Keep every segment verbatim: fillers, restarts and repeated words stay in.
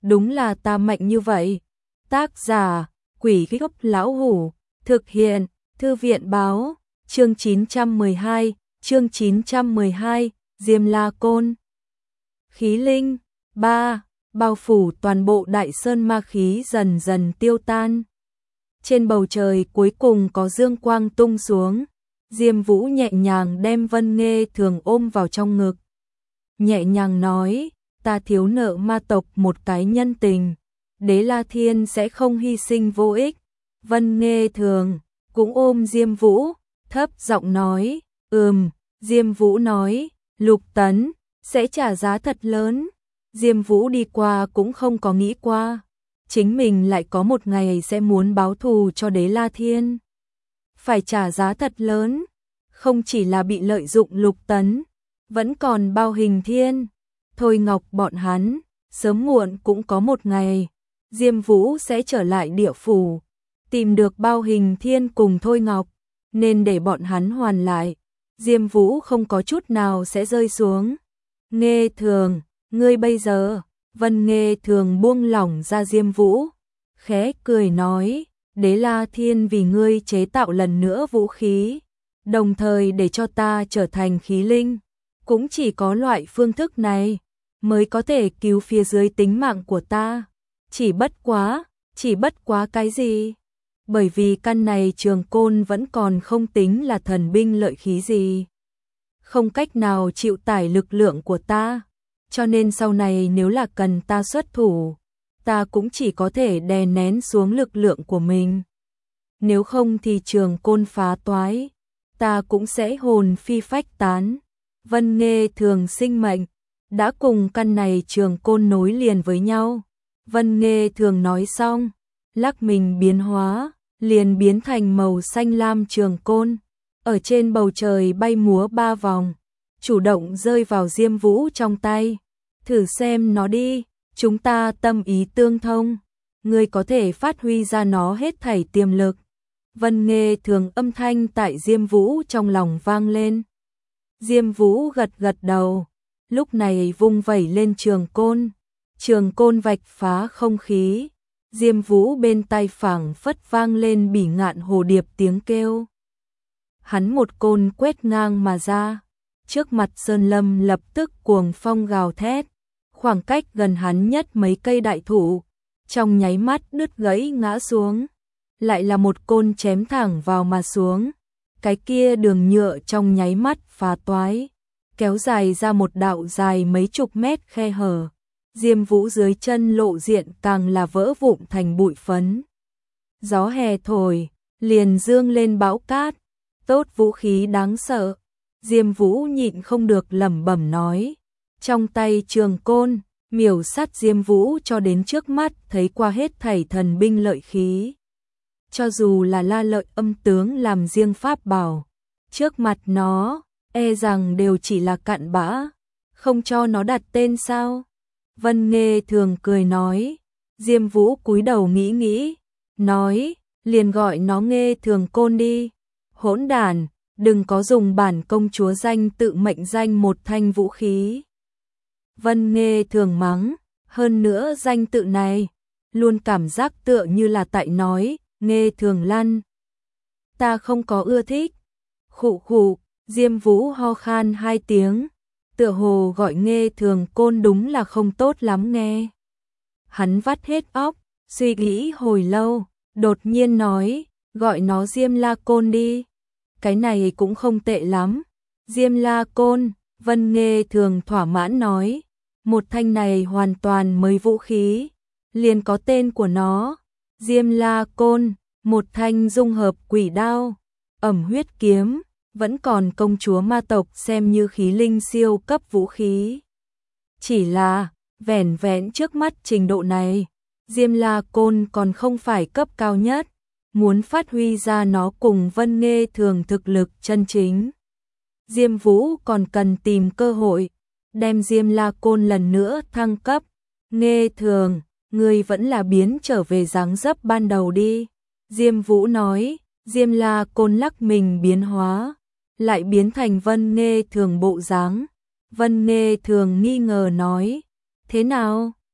đúng là ta mạnh như vậy. Tác giả, Quỷ Gốc Lão Hủ, thực hiện, Thư viện báo, chương chín trăm mười hai, chương chín trăm mười hai, Diêm La Côn. Khí linh, ba, bao phủ toàn bộ đại sơn ma khí dần dần tiêu tan. Trên bầu trời cuối cùng có dương quang tung xuống, Diêm Vũ nhẹ nhàng đem Vân Nghê Thường ôm vào trong ngực. Nhẹ nhàng nói, ta thiếu nợ ma tộc một cái nhân tình, Đế La Thiên sẽ không hy sinh vô ích. Vân Nghê Thường cũng ôm Diêm Vũ, thấp giọng nói, ừm, Diêm Vũ nói, Lục Tấn sẽ trả giá thật lớn. Diêm Vũ đi qua cũng không có nghĩ qua, chính mình lại có một ngày sẽ muốn báo thù cho Đế La Thiên. Phải trả giá thật lớn, không chỉ là bị lợi dụng Lục Tấn, vẫn còn Bao Hình Thiên, Thôi Ngọc bọn hắn, sớm muộn cũng có một ngày, Diêm Vũ sẽ trở lại địa phủ, tìm được Bao Hình Thiên cùng Thôi Ngọc, nên để bọn hắn hoàn lại. Diêm Vũ không có chút nào sẽ rơi xuống. Nghê Thường, ngươi bây giờ, Vân Nghê Thường buông lỏng ra Diêm Vũ, khẽ cười nói, Đế La Thiên vì ngươi chế tạo lần nữa vũ khí, đồng thời để cho ta trở thành khí linh, cũng chỉ có loại phương thức này mới có thể cứu phía dưới tính mạng của ta. Chỉ bất quá, chỉ bất quá cái gì? Bởi vì căn này trường côn vẫn còn không tính là thần binh lợi khí gì, không cách nào chịu tải lực lượng của ta, cho nên sau này nếu là cần ta xuất thủ, ta cũng chỉ có thể đè nén xuống lực lượng của mình. Nếu không thì trường côn phá toái, ta cũng sẽ hồn phi phách tán. Vân Nghê Thường sinh mệnh đã cùng căn này trường côn nối liền với nhau. Vân Nghê Thường nói xong, lắc mình biến hóa, liền biến thành màu xanh lam trường côn, ở trên bầu trời bay múa ba vòng, chủ động rơi vào Diêm Vũ trong tay. Thử xem nó đi, chúng ta tâm ý tương thông, ngươi có thể phát huy ra nó hết thảy tiềm lực. Vân Nghê Thường âm thanh tại Diêm Vũ trong lòng vang lên. Diêm Vũ gật gật đầu, lúc này vung vẩy lên trường côn, trường côn vạch phá không khí. Diêm Vũ bên tai phảng phất vang lên bỉ ngạn hồ điệp tiếng kêu. Hắn một côn quét ngang mà ra, trước mặt sơn lâm lập tức cuồng phong gào thét, khoảng cách gần hắn nhất mấy cây đại thụ, trong nháy mắt đứt gãy ngã xuống, lại là một côn chém thẳng vào mà xuống, cái kia đường nhựa trong nháy mắt phá toái, kéo dài ra một đạo dài mấy chục mét khe hở. Diêm Vũ dưới chân lộ diện càng là vỡ vụn thành bụi phấn. Gió hè thổi, liền dương lên bão cát, tốt vũ khí đáng sợ. Diêm Vũ nhịn không được lẩm bẩm nói, trong tay trường côn, miểu sát Diêm Vũ cho đến trước mắt thấy qua hết thảy thần binh lợi khí. Cho dù là La Lợi Âm tướng làm riêng pháp bảo, trước mặt nó, e rằng đều chỉ là cặn bã, không cho nó đặt tên sao? Vân Nghê Thường cười nói. Diêm Vũ cúi đầu nghĩ nghĩ, nói, liền gọi nó Nghê Thường Côn đi. Hỗn đản, đừng có dùng bản công chúa danh tự mệnh danh một thanh vũ khí. Vân Nghê Thường mắng, hơn nữa danh tự này, luôn cảm giác tựa như là tại nói, Nghê Thường Lăn. Ta không có ưa thích. Khụ khụ, Diêm Vũ ho khan hai tiếng, tựa hồ gọi Nghê Thường Côn đúng là không tốt lắm nghe. Hắn vắt hết óc, suy nghĩ hồi lâu, đột nhiên nói, gọi nó Diêm La Côn đi. Cái này cũng không tệ lắm. Diêm La Côn, Vân Nghê Thường thỏa mãn nói, một thanh này hoàn toàn mới vũ khí, liền có tên của nó. Diêm La Côn, một thanh dung hợp quỷ đao, ẩm huyết kiếm, vẫn còn công chúa ma tộc xem như khí linh siêu cấp vũ khí. Chỉ là, vẻn vẹn trước mắt trình độ này, Diêm La Côn còn không phải cấp cao nhất, muốn phát huy ra nó cùng Vân Nghê Thường thực lực chân chính. Diêm Vũ còn cần tìm cơ hội, đem Diêm La Côn lần nữa thăng cấp. Nghê Thường, ngươi vẫn là biến trở về dáng dấp ban đầu đi. Diêm Vũ nói. Diêm La Côn lắc mình biến hóa, lại biến thành Vân Nghê Thường bộ dáng. Vân Nghê Thường nghi ngờ nói, thế nào,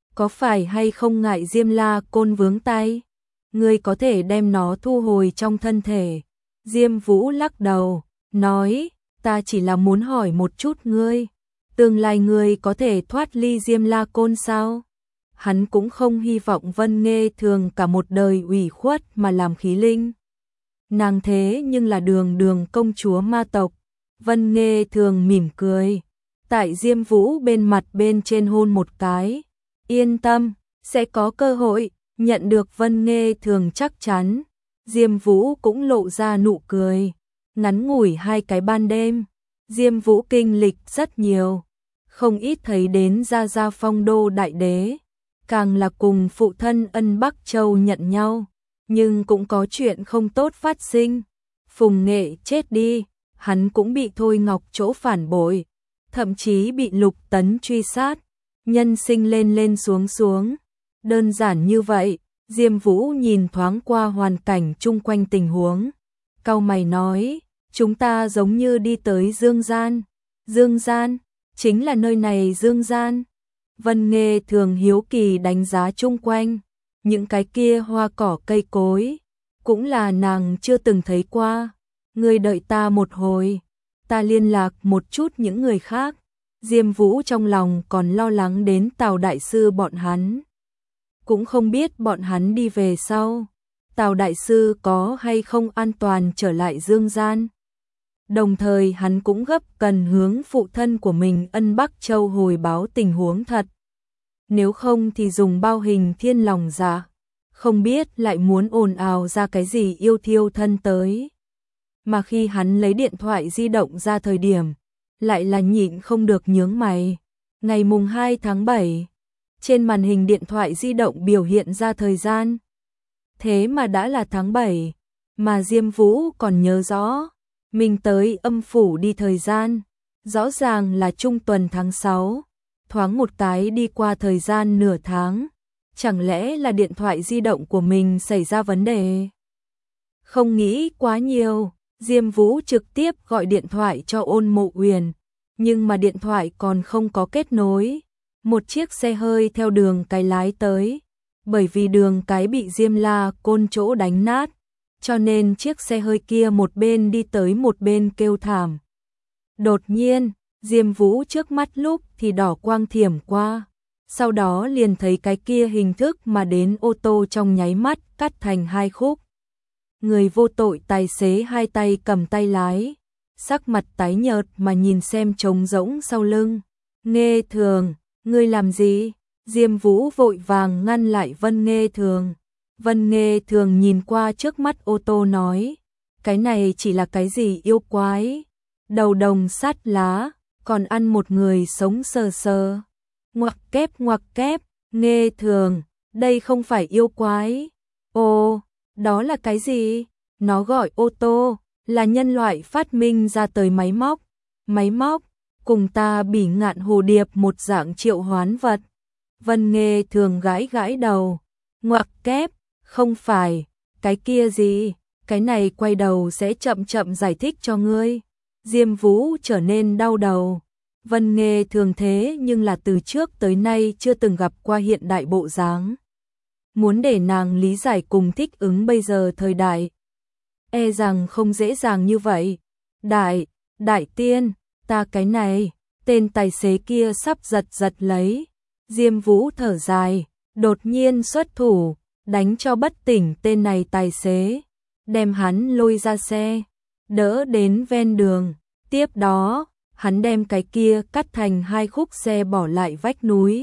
có phải hay không ngại Diêm La Côn vướng tay? Ngươi có thể đem nó thu hồi trong thân thể. Diêm Vũ lắc đầu, nói, ta chỉ là muốn hỏi một chút ngươi, tương lai ngươi có thể thoát ly Diêm La Côn sao? Hắn cũng không hy vọng Vân Nghê Thường cả một đời ủy khuất mà làm khí linh. Nàng thế nhưng là đường đường công chúa ma tộc. Vân Nghê Thường mỉm cười, tại Diêm Vũ bên mặt bên trên hôn một cái. Yên tâm, sẽ có cơ hội, nhận được Vân Nghê Thường chắc chắn. Diêm Vũ cũng lộ ra nụ cười. Ngắn ngủi hai cái ban đêm, Diêm Vũ kinh lịch rất nhiều, không ít thấy đến Gia Gia Phong Đô Đại Đế, càng là cùng phụ thân Ân Bắc Châu nhận nhau, nhưng cũng có chuyện không tốt phát sinh. Phùng Nghệ chết đi, hắn cũng bị Thôi Ngọc Chỗ phản bội, thậm chí bị Lục Tấn truy sát, nhân sinh lên lên xuống xuống. Đơn giản như vậy, Diêm Vũ nhìn thoáng qua hoàn cảnh chung quanh tình huống, cau mày nói, chúng ta giống như đi tới Dương Gian. Dương Gian, chính là nơi này Dương Gian. Vân Nghê Thường hiếu kỳ đánh giá chung quanh, những cái kia hoa cỏ cây cối, cũng là nàng chưa từng thấy qua. Ngươi đợi ta một hồi, ta liên lạc một chút những người khác. Diêm Vũ trong lòng còn lo lắng đến Tào Đại Sư bọn hắn, cũng không biết bọn hắn đi về sau, Tào Đại Sư có hay không an toàn trở lại Dương Gian. Đồng thời hắn cũng gấp cần hướng phụ thân của mình Ân Bắc Châu hồi báo tình huống thật. Nếu không thì dùng bao hình thiên lòng dạ, không biết lại muốn ồn ào ra cái gì yêu thiêu thân tới. Mà khi hắn lấy điện thoại di động ra thời điểm, lại là nhịn không được nhướng mày. Ngày mùng hai tháng bảy, trên màn hình điện thoại di động biểu hiện ra thời gian. Thế mà đã là tháng bảy, mà Diêm Vũ còn nhớ rõ, mình tới âm phủ đi thời gian, rõ ràng là trung tuần tháng sáu, thoáng một cái đi qua thời gian nửa tháng, chẳng lẽ là điện thoại di động của mình xảy ra vấn đề? Không nghĩ quá nhiều, Diêm Vũ trực tiếp gọi điện thoại cho Ôn Mộ Uyển, nhưng mà điện thoại còn không có kết nối. Một chiếc xe hơi theo đường cái lái tới, bởi vì đường cái bị Diêm La Côn Chỗ đánh nát, cho nên chiếc xe hơi kia một bên đi tới một bên kêu thảm. Đột nhiên, Diêm Vũ trước mắt lúc thì đỏ quang thiểm qua, sau đó liền thấy cái kia hình thức mà đến ô tô trong nháy mắt cắt thành hai khúc. Người vô tội tài xế hai tay cầm tay lái, sắc mặt tái nhợt mà nhìn xem trống rỗng sau lưng. Nghê Thường, ngươi làm gì? Diêm Vũ vội vàng ngăn lại Vân Nghê Thường. Vân Nghê Thường nhìn qua trước mắt ô tô nói, cái này chỉ là cái gì yêu quái? Đầu đồng sắt lá, còn ăn một người sống sờ sờ. Ngoặc kép ngoặc kép, Nghê Thường, đây không phải yêu quái. Ồ, đó là cái gì? Nó gọi ô tô, là nhân loại phát minh ra tới máy móc. Máy móc, cùng ta Bỉ Ngạn Hồ Điệp một dạng triệu hoán vật. Vân Nghê Thường gãi gãi đầu. Ngoặc kép, không phải, cái kia gì? Cái này quay đầu sẽ chậm chậm giải thích cho ngươi. Diêm Vũ trở nên đau đầu. Vân Nghê Thường thế nhưng là từ trước tới nay chưa từng gặp qua hiện đại bộ dáng. Muốn để nàng lý giải cùng thích ứng bây giờ thời đại, e rằng không dễ dàng như vậy. Đại, đại tiên, ta cái này, tên tài xế kia sắp giật giật lấy. Diêm Vũ thở dài, đột nhiên xuất thủ, đánh cho bất tỉnh tên này tài xế, đem hắn lôi ra xe, đỡ đến ven đường. Tiếp đó, hắn đem cái kia cắt thành hai khúc xe bỏ lại vách núi.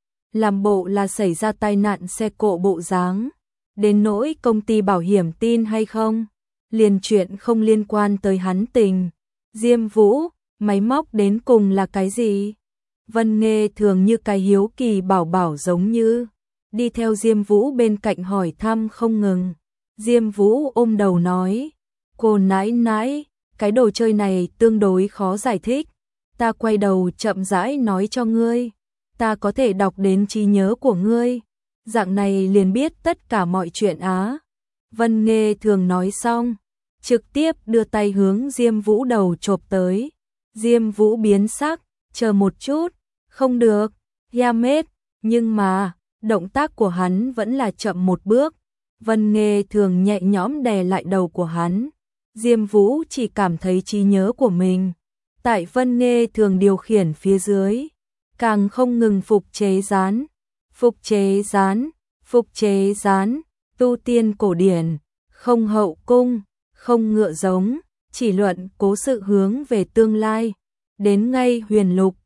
Làm bộ là xảy ra tai nạn xe cộ bộ dáng. Đến nỗi công ty bảo hiểm tin hay không, liền chuyện không liên quan tới hắn tình. Diêm Vũ, máy móc đến cùng là cái gì? Vân Nghê Thường như cái hiếu kỳ bảo bảo giống như, đi theo Diêm Vũ bên cạnh hỏi thăm không ngừng. Diêm Vũ ôm đầu nói, cô nãi nãi, cái đồ chơi này tương đối khó giải thích, ta quay đầu chậm rãi nói cho ngươi, ta có thể đọc đến trí nhớ của ngươi, dạng này liền biết tất cả mọi chuyện á. Vân Nghê Thường nói xong, trực tiếp đưa tay hướng Diêm Vũ đầu chộp tới. Diêm Vũ biến sắc, chờ một chút, không được, Yamet, Nhưng mà, động tác của hắn vẫn là chậm một bước. Vân Nghê Thường nhẹ nhõm đè lại đầu của hắn. Diêm Vũ chỉ cảm thấy trí nhớ của mình tại Vân Nghê Thường điều khiển phía dưới, càng không ngừng phục chế gián, phục chế gián, phục chế gián, tu tiên cổ điển, không hậu cung, không ngựa giống, chỉ luận cố sự hướng về tương lai. Đến ngay huyền lục,